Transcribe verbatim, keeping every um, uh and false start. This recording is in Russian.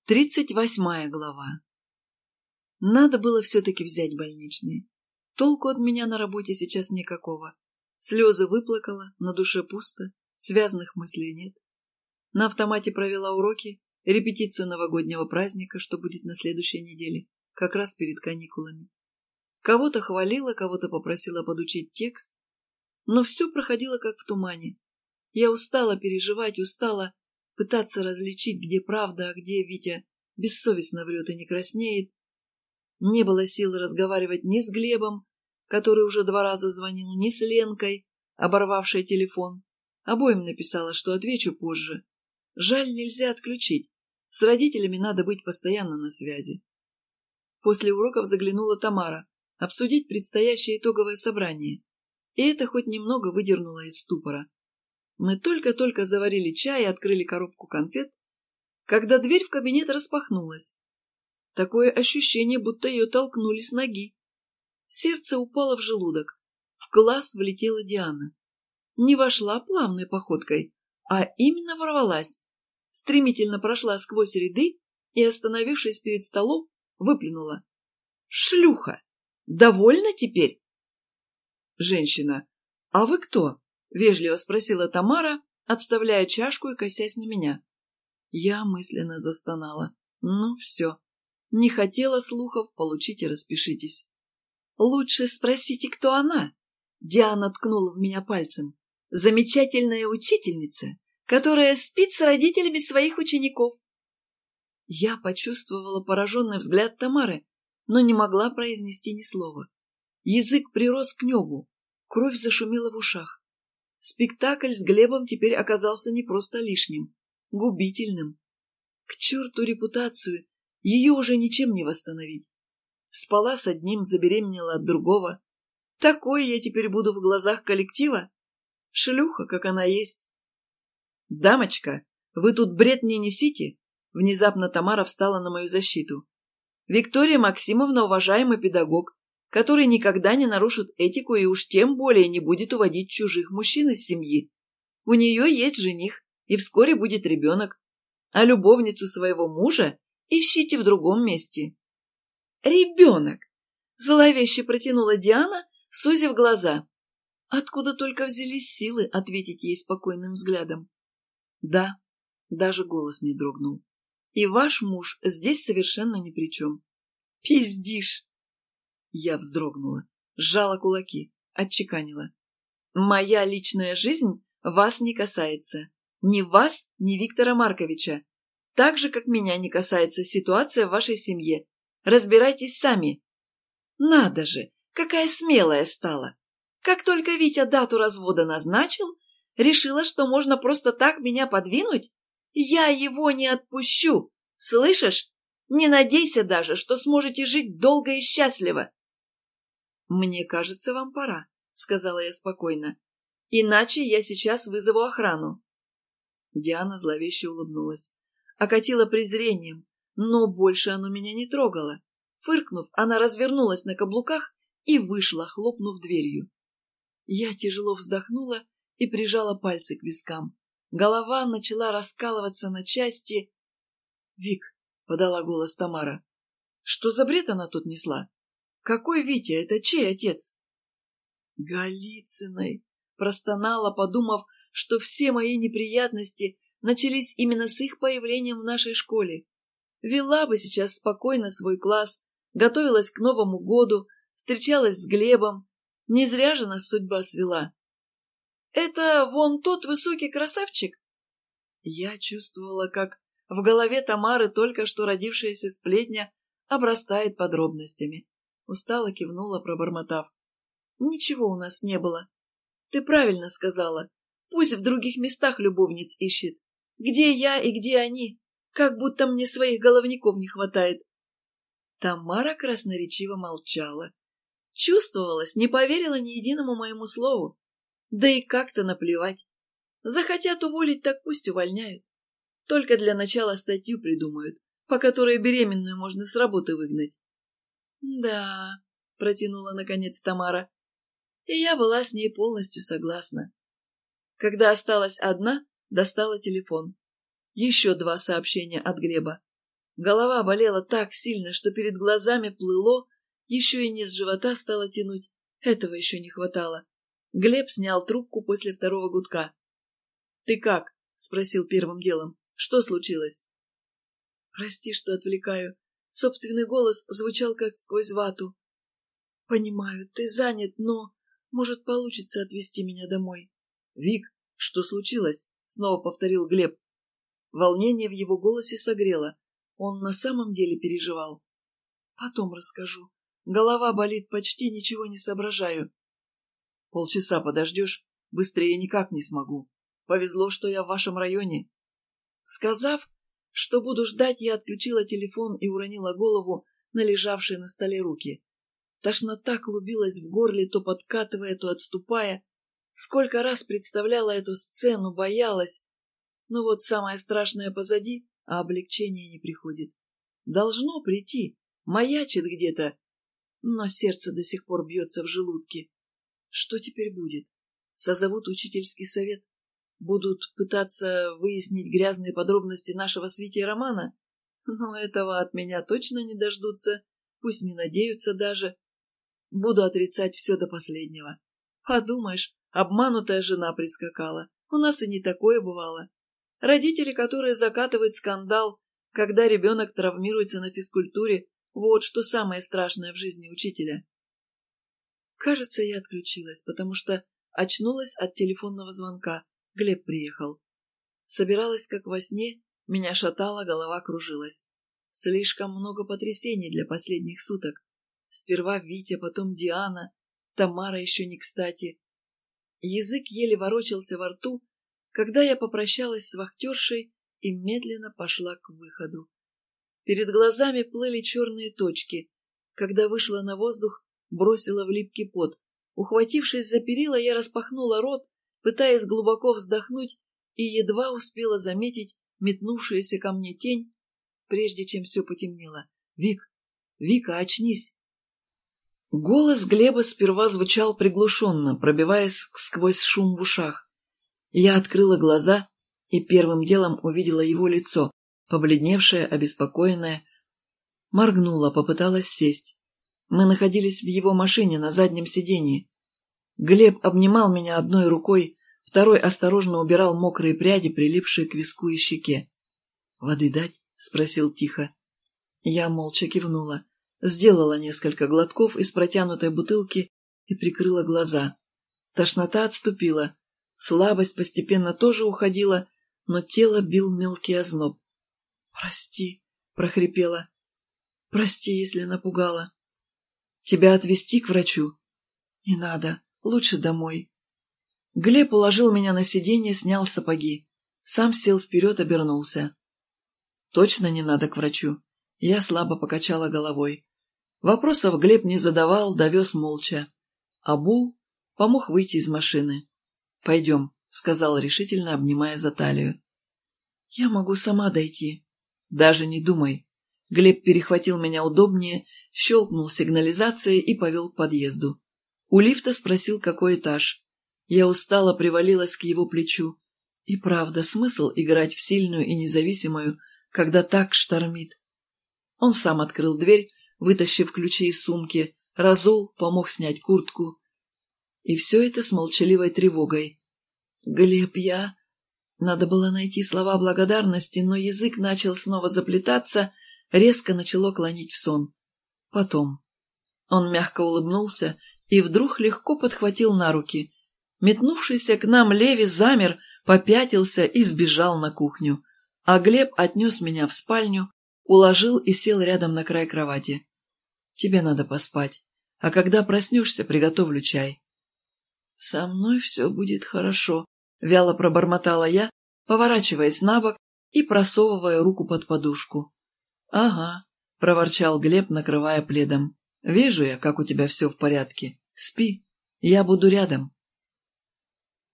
Тридцать восьмая глава. Надо было все-таки взять больничный. Толку от меня на работе сейчас никакого. Слезы выплакала, на душе пусто, связанных мыслей нет. На автомате провела уроки, репетицию новогоднего праздника, что будет на следующей неделе, как раз перед каникулами. Кого-то хвалила, кого-то попросила подучить текст, но все проходило как в тумане. Я устала переживать, устала пытаться различить, где правда, а где Витя бессовестно врет и не краснеет. Не было сил разговаривать ни с Глебом, который уже два раза звонил, ни с Ленкой, оборвавшей телефон. Обоим написала, что отвечу позже. Жаль, нельзя отключить. С родителями надо быть постоянно на связи. После уроков заглянула Тамара обсудить предстоящее итоговое собрание. И это хоть немного выдернуло из ступора. Мы только-только заварили чай и открыли коробку конфет, когда дверь в кабинет распахнулась. Такое ощущение, будто ее толкнули с ноги. Сердце упало в желудок. В класс влетела Диана. Не вошла плавной походкой, а именно ворвалась. Стремительно прошла сквозь ряды и, остановившись перед столом, выплюнула. «Шлюха! Довольна теперь?» «Женщина, а вы кто?» — вежливо спросила Тамара, отставляя чашку и косясь на меня. Я мысленно застонала. Ну все. Не хотела слухов, получите, распишитесь. «Лучше спросите, кто она?» Диана ткнула в меня пальцем. «Замечательная учительница, которая спит с родителями своих учеников». Я почувствовала пораженный взгляд Тамары, но не могла произнести ни слова. Язык прирос к небу, кровь зашумела в ушах. Спектакль с Глебом теперь оказался не просто лишним, губительным. К черту репутацию, ее уже ничем не восстановить. Спала с одним, забеременела от другого. Такой я теперь буду в глазах коллектива? Шлюха, как она есть. «Дамочка, вы тут бред не несите?» Внезапно Тамара встала на мою защиту. «Виктория Максимовна — уважаемый педагог, который никогда не нарушит этику и уж тем более не будет уводить чужих мужчин из семьи. У нее есть жених, и вскоре будет ребенок. А любовницу своего мужа ищите в другом месте». «Ребенок!» — зловеще протянула Диана, сузив глаза. Откуда только взялись силы ответить ей спокойным взглядом. «Да», — даже голос не дрогнул. «И ваш муж здесь совершенно ни при чем». «Пиздишь!» Я вздрогнула, сжала кулаки, отчеканила. «Моя личная жизнь вас не касается. Ни вас, ни Виктора Марковича. Так же, как меня не касается ситуация в вашей семье. Разбирайтесь сами». Надо же, какая смелая стала. Как только Витя дату развода назначил, решила, что можно просто так меня подвинуть? Я его не отпущу. Слышишь? Не надейся даже, что сможете жить долго и счастливо. «Мне кажется, вам пора», — сказала я спокойно. «Иначе я сейчас вызову охрану». Диана зловеще улыбнулась, окатила презрением, но больше оно меня не трогало. Фыркнув, она развернулась на каблуках и вышла, хлопнув дверью. Я тяжело вздохнула и прижала пальцы к вискам. Голова начала раскалываться на части. «Вик», — подала голос Тамара, — «что за бред она тут несла? Какой Витя? Это чей отец?» «Голицыной», — простонала, подумав, что все мои неприятности начались именно с их появлением в нашей школе. Вела бы сейчас спокойно свой класс, готовилась к Новому году, встречалась с Глебом. Не зря же нас судьба свела. «Это вон тот высокий красавчик?» Я чувствовала, как в голове Тамары только что родившаяся сплетня обрастает подробностями. Устало кивнула, пробормотав. «Ничего у нас не было. Ты правильно сказала. Пусть в других местах любовниц ищет. Где я и где они? Как будто мне своих головников не хватает». Тамара красноречиво молчала. Чувствовалось, не поверила ни единому моему слову. Да и как-то наплевать. Захотят уволить, так пусть увольняют. Только для начала статью придумают, по которой беременную можно с работы выгнать. «Да», — протянула наконец Тамара, и я была с ней полностью согласна. Когда осталась одна, достала телефон. Еще два сообщения от Глеба. Голова болела так сильно, что перед глазами плыло, еще и низ живота стало тянуть. Этого еще не хватало. Глеб снял трубку после второго гудка. — Ты как? — спросил первым делом. — Что случилось? — Прости, что отвлекаю. Собственный голос звучал как сквозь вату. — Понимаю, ты занят, но, может, получится отвезти меня домой. — Вик, что случилось? — снова повторил Глеб. Волнение в его голосе согрело. Он на самом деле переживал. — Потом расскажу. Голова болит, почти ничего не соображаю. — Полчаса подождешь? Быстрее никак не смогу. Повезло, что я в вашем районе. Сказав, что буду ждать, я отключила телефон и уронила голову на лежавшие на столе руки. Тошнота клубилась в горле, то подкатывая, то отступая. Сколько раз представляла эту сцену, боялась. Но вот самое страшное позади, а облегчение не приходит. Должно прийти, маячит где-то, но сердце до сих пор бьется в желудке. Что теперь будет? Созовут учительский совет? Будут пытаться выяснить грязные подробности нашего с Витей романа? Но этого от меня точно не дождутся, пусть не надеются даже. Буду отрицать все до последнего. Подумаешь, обманутая жена прискакала. У нас и не такое бывало. Родители, которые закатывают скандал, когда ребенок травмируется на физкультуре, вот что самое страшное в жизни учителя. Кажется, я отключилась, потому что очнулась от телефонного звонка. Глеб приехал. Собиралась, как во сне, меня шатало, голова кружилась. Слишком много потрясений для последних суток. Сперва Витя, потом Диана, Тамара еще не кстати. Язык еле ворочался во рту, когда я попрощалась с вахтершей и медленно пошла к выходу. Перед глазами плыли черные точки. Когда вышла на воздух, бросила в липкий пот. Ухватившись за перила, я распахнула рот, пытаясь глубоко вздохнуть, и едва успела заметить метнувшуюся ко мне тень, прежде чем все потемнело. «Вик! Вика, очнись!» Голос Глеба сперва звучал приглушенно, пробиваясь сквозь шум в ушах. Я открыла глаза и первым делом увидела его лицо, побледневшее, обеспокоенное. Моргнула, попыталась сесть. Мы находились в его машине на заднем сиденье. Глеб обнимал меня одной рукой, второй осторожно убирал мокрые пряди, прилипшие к виску и щеке. «Воды дать?» — спросил тихо. Я молча кивнула, сделала несколько глотков из протянутой бутылки и прикрыла глаза. Тошнота отступила, слабость постепенно тоже уходила, но тело бил мелкий озноб. «Прости», — прохрипела. «Прости, если напугала». «Тебя отвезти к врачу?» «Не надо, лучше домой». Глеб уложил меня на сиденье, снял сапоги. Сам сел вперед, обернулся. «Точно не надо к врачу?» Я слабо покачала головой. Вопросов Глеб не задавал, довез молча. Обул, помог выйти из машины. «Пойдем», — сказал решительно, обнимая за талию. «Я могу сама дойти». «Даже не думай». Глеб перехватил меня удобнее, щелкнул сигнализацией и повел к подъезду. У лифта спросил, какой этаж. Я устало привалилась к его плечу. И правда, смысл играть в сильную и независимую, когда так штормит. Он сам открыл дверь, вытащив ключи из сумки, разул, помог снять куртку. И все это с молчаливой тревогой. «Глеб, я...» Надо было найти слова благодарности, но язык начал снова заплетаться, резко начало клонить в сон. Потом. Он мягко улыбнулся и вдруг легко подхватил на руки. Метнувшийся к нам Леви замер, попятился и сбежал на кухню. А Глеб отнес меня в спальню, уложил и сел рядом на край кровати. «Тебе надо поспать, а когда проснешься, приготовлю чай». «Со мной все будет хорошо», — вяло пробормотала я, поворачиваясь на бок и просовывая руку под подушку. «Ага», — проворчал Глеб, накрывая пледом. «Вижу я, как у тебя все в порядке. Спи, я буду рядом».